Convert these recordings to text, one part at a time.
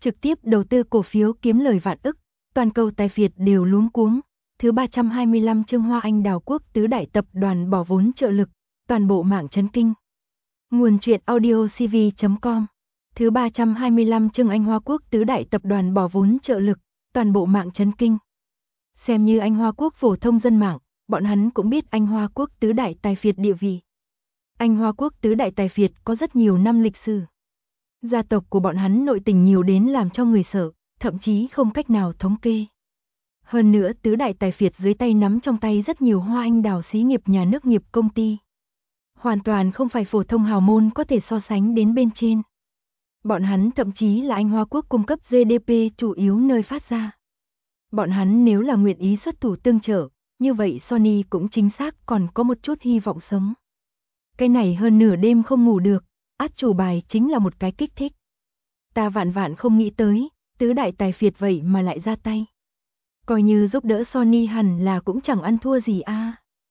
trực tiếp đầu tư cổ phiếu kiếm lời vạn ức, toàn cầu tài phiệt đều luống cuống. Thứ 325 chương Hoa Anh Đào Quốc tứ đại tập đoàn bỏ vốn trợ lực, toàn bộ mạng chấn kinh. Nguồn truyện audio cv.com. Thứ 325 chương Anh Hoa Quốc tứ đại tập đoàn bỏ vốn trợ lực, toàn bộ mạng chấn kinh. Xem như Anh Hoa Quốc phổ thông dân mạng, bọn hắn cũng biết Anh Hoa Quốc tứ đại tài phiệt địa vị. Anh Hoa Quốc tứ đại tài phiệt có rất nhiều năm lịch sử. Gia tộc của bọn hắn nội tình nhiều đến làm cho người sợ, thậm chí không cách nào thống kê. Hơn nữa tứ đại tài phiệt dưới tay nắm trong tay rất nhiều hoa anh đào xí nghiệp nhà nước nghiệp công ty. Hoàn toàn không phải phổ thông hào môn có thể so sánh đến bên trên. Bọn hắn thậm chí là Anh Hoa Quốc cung cấp GDP chủ yếu nơi phát ra. Bọn hắn nếu là nguyện ý xuất thủ tương trợ, như vậy Sony cũng chính xác còn có một chút hy vọng sống. Cái này hơn nửa đêm không ngủ được, át chủ bài chính là một cái kích thích. Ta vạn vạn không nghĩ tới, tứ đại tài phiệt vậy mà lại ra tay. Coi như giúp đỡ Sony hẳn là cũng chẳng ăn thua gì a.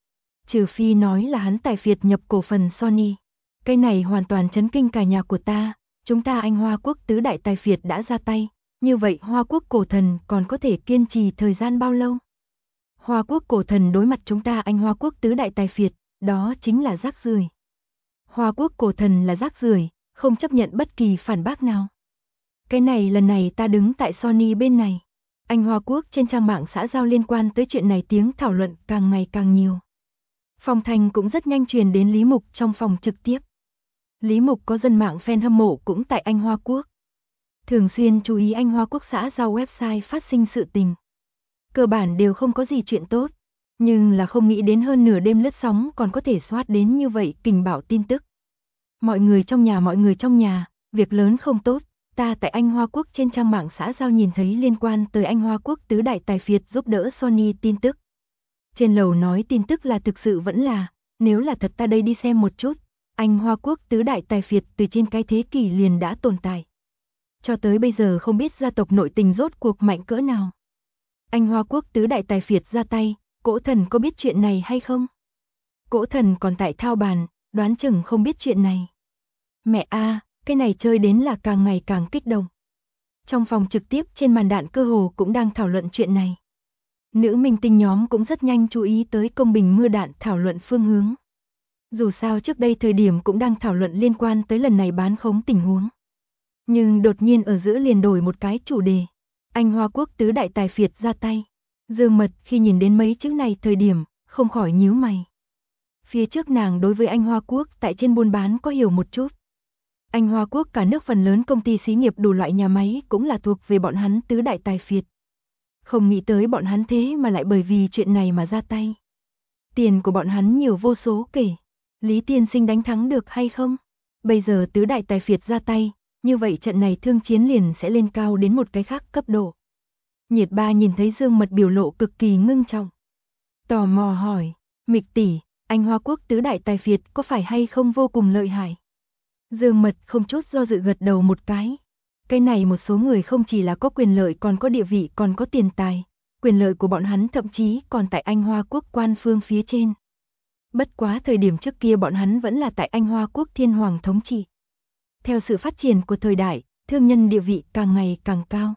Trừ phi nói là hắn tài phiệt nhập cổ phần Sony. Cái này hoàn toàn chấn kinh cả nhà của ta, chúng ta Anh Hoa Quốc tứ đại tài phiệt đã ra tay, như vậy Hoa Quốc cổ thần còn có thể kiên trì thời gian bao lâu? Hoa Quốc cổ thần đối mặt chúng ta Anh Hoa Quốc tứ đại tài phiệt, đó chính là rác rưởi. Hoa Quốc cổ thần là rác rưởi, không chấp nhận bất kỳ phản bác nào. Cái này lần này ta đứng tại Sony bên này. Anh Hoa Quốc trên trang mạng xã giao liên quan tới chuyện này tiếng thảo luận càng ngày càng nhiều. Phong thành cũng rất nhanh truyền đến Lý Mục trong phòng trực tiếp. Lý Mục có dân mạng fan hâm mộ cũng tại Anh Hoa Quốc. Thường xuyên chú ý Anh Hoa Quốc xã giao website phát sinh sự tình. Cơ bản đều không có gì chuyện tốt, nhưng là không nghĩ đến hơn nửa đêm lướt sóng còn có thể soát đến như vậy kình bảo tin tức. Mọi người trong nhà, việc lớn không tốt. Ta tại Anh Hoa Quốc trên trang mạng xã giao nhìn thấy liên quan tới Anh Hoa Quốc tứ đại tài phiệt giúp đỡ Sony tin tức. Trên lầu nói tin tức là thực sự vẫn là, nếu là thật ta đây đi xem một chút, Anh Hoa Quốc tứ đại tài phiệt từ trên cái thế kỷ liền đã tồn tại. Cho tới bây giờ không biết gia tộc nội tình rốt cuộc mạnh cỡ nào. Anh Hoa Quốc tứ đại tài phiệt ra tay, Cỗ Thần có biết chuyện này hay không? Cỗ Thần còn tại thao bàn, đoán chừng không biết chuyện này. Mẹ a, cái này chơi đến là càng ngày càng kích động. Trong phòng trực tiếp trên màn đạn cơ hồ cũng đang thảo luận chuyện này. Nữ minh tinh nhóm cũng rất nhanh chú ý tới công bình mưa đạn thảo luận phương hướng. Dù sao trước đây thời điểm cũng đang thảo luận liên quan tới lần này bán khống tình huống. Nhưng đột nhiên ở giữa liền đổi một cái chủ đề. Anh Hoa Quốc tứ đại tài phiệt ra tay. Dương Mật khi nhìn đến mấy chữ này thời điểm, không khỏi nhíu mày. Phía trước nàng đối với Anh Hoa Quốc tại trên buôn bán có hiểu một chút. Anh Hoa Quốc cả nước phần lớn công ty xí nghiệp đủ loại nhà máy cũng là thuộc về bọn hắn tứ đại tài phiệt. Không nghĩ tới bọn hắn thế mà lại bởi vì chuyện này mà ra tay. Tiền của bọn hắn nhiều vô số kể. Lý tiên sinh đánh thắng được hay không? Bây giờ tứ đại tài phiệt ra tay, như vậy trận này thương chiến liền sẽ lên cao đến một cái khác cấp độ. Nhiệt Ba nhìn thấy Dương Mật biểu lộ cực kỳ ngưng trọng. Tò mò hỏi, Mịch tỷ, Anh Hoa Quốc tứ đại tài phiệt có phải hay không vô cùng lợi hại? Dương Mật không chút do dự gật đầu một cái. Cái này một số người không chỉ là có quyền lợi còn có địa vị còn có tiền tài. Quyền lợi của bọn hắn thậm chí còn tại Anh Hoa Quốc quan phương phía trên. Bất quá thời điểm trước kia bọn hắn vẫn là tại Anh Hoa Quốc thiên hoàng thống trị. Theo sự phát triển của thời đại, thương nhân địa vị càng ngày càng cao.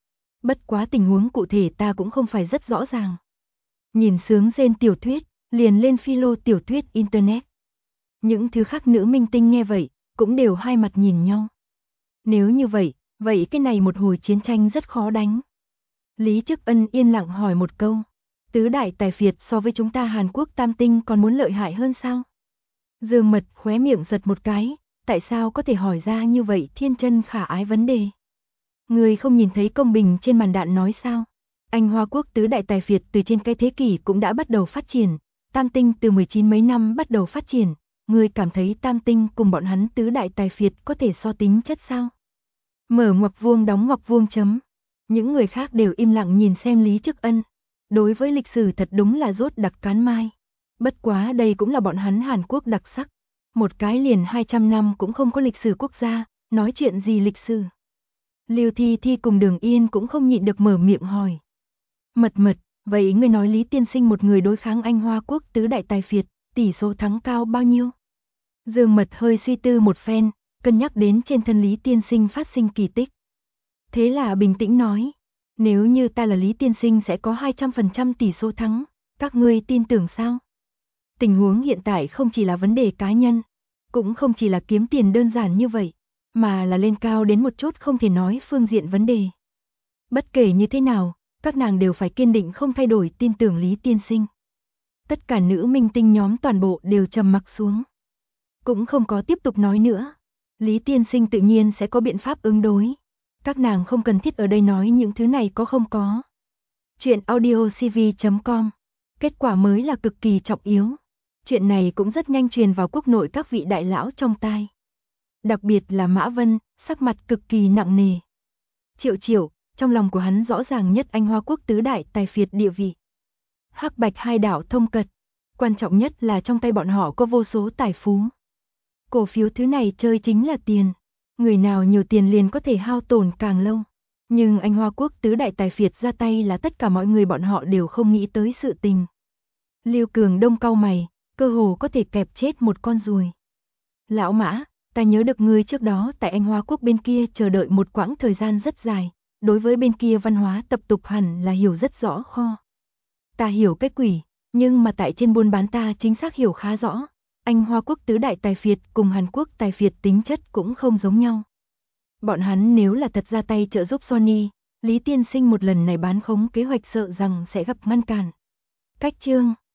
Bất quá tình huống cụ thể ta cũng không phải rất rõ ràng. Nhìn sướng rên tiểu thuyết, liền lên philo tiểu thuyết internet. Những thứ khác nữ minh tinh nghe vậy, cũng đều hai mặt nhìn nhau. Nếu như vậy, vậy cái này một hồi chiến tranh rất khó đánh. Lý Chức Ân yên lặng hỏi một câu. Tứ đại tài phiệt so với chúng ta Hàn Quốc tam tinh còn muốn lợi hại hơn sao? Dương Mật khóe miệng giật một cái, tại sao có thể hỏi ra như vậy thiên chân khả ái vấn đề? Người không nhìn thấy công bình trên màn đạn nói sao? Anh Hoa Quốc tứ đại tài phiệt từ trên cái thế kỷ cũng đã bắt đầu phát triển, tam tinh từ 19 mấy năm bắt đầu phát triển. Ngươi cảm thấy tam tinh cùng bọn hắn tứ đại tài phiệt có thể so tính chất sao? Mở ngoặc vuông đóng ngoặc vuông chấm. Những người khác đều im lặng nhìn xem Lý Chức Ân. Đối với lịch sử thật đúng là rốt đặc cán mai. Bất quá đây cũng là bọn hắn Hàn Quốc đặc sắc. Một cái liền 200 năm cũng không có lịch sử quốc gia, nói chuyện gì lịch sử. Lưu Thi Thi cùng Đường Yên cũng không nhịn được mở miệng hỏi. Mật, vậy ngươi nói Lý tiên sinh một người đối kháng Anh Hoa Quốc tứ đại tài phiệt, tỷ số thắng cao bao nhiêu? Dương Mật hơi suy tư một phen, cân nhắc đến trên thân Lý tiên sinh phát sinh kỳ tích. Thế là bình tĩnh nói, nếu như ta là Lý tiên sinh sẽ có 200% tỷ số thắng, các ngươi tin tưởng sao? Tình huống hiện tại không chỉ là vấn đề cá nhân, cũng không chỉ là kiếm tiền đơn giản như vậy, mà là lên cao đến một chút không thể nói phương diện vấn đề. Bất kể như thế nào, các nàng đều phải kiên định không thay đổi tin tưởng Lý tiên sinh. Tất cả nữ minh tinh nhóm toàn bộ đều trầm mặc xuống. Cũng không có tiếp tục nói nữa. Lý tiên sinh tự nhiên sẽ có biện pháp ứng đối. Các nàng không cần thiết ở đây nói những thứ này có không có. Chuyện audiocv.com. Kết quả mới là cực kỳ trọng yếu. Chuyện này cũng rất nhanh truyền vào quốc nội các vị đại lão trong tai. Đặc biệt là Mã Vân, sắc mặt cực kỳ nặng nề. Triệu, trong lòng của hắn rõ ràng nhất Anh Hoa Quốc tứ đại tài phiệt địa vị. Hắc Bạch hai đảo thông cật. Quan trọng nhất là trong tay bọn họ có vô số tài phú. Cổ phiếu thứ này chơi chính là tiền. Người nào nhiều tiền liền có thể hao tổn càng lâu. Nhưng Anh Hoa Quốc tứ đại tài phiệt ra tay là tất cả mọi người bọn họ đều không nghĩ tới sự tình. Lưu Cường Đông cau mày, cơ hồ có thể kẹp chết một con ruồi. Lão Mã, ta nhớ được ngươi trước đó tại Anh Hoa Quốc bên kia chờ đợi một quãng thời gian rất dài, đối với bên kia văn hóa tập tục hẳn là hiểu rất rõ kho. Ta hiểu cái quỷ, nhưng mà tại trên buôn bán ta chính xác hiểu khá rõ. Anh Hoa Quốc tứ đại tài phiệt cùng Hàn Quốc tài phiệt tính chất cũng không giống nhau. Bọn hắn nếu là thật ra tay trợ giúp Sony, Lý tiên sinh một lần này bán khống kế hoạch sợ rằng sẽ gặp ngăn cản. Cách chương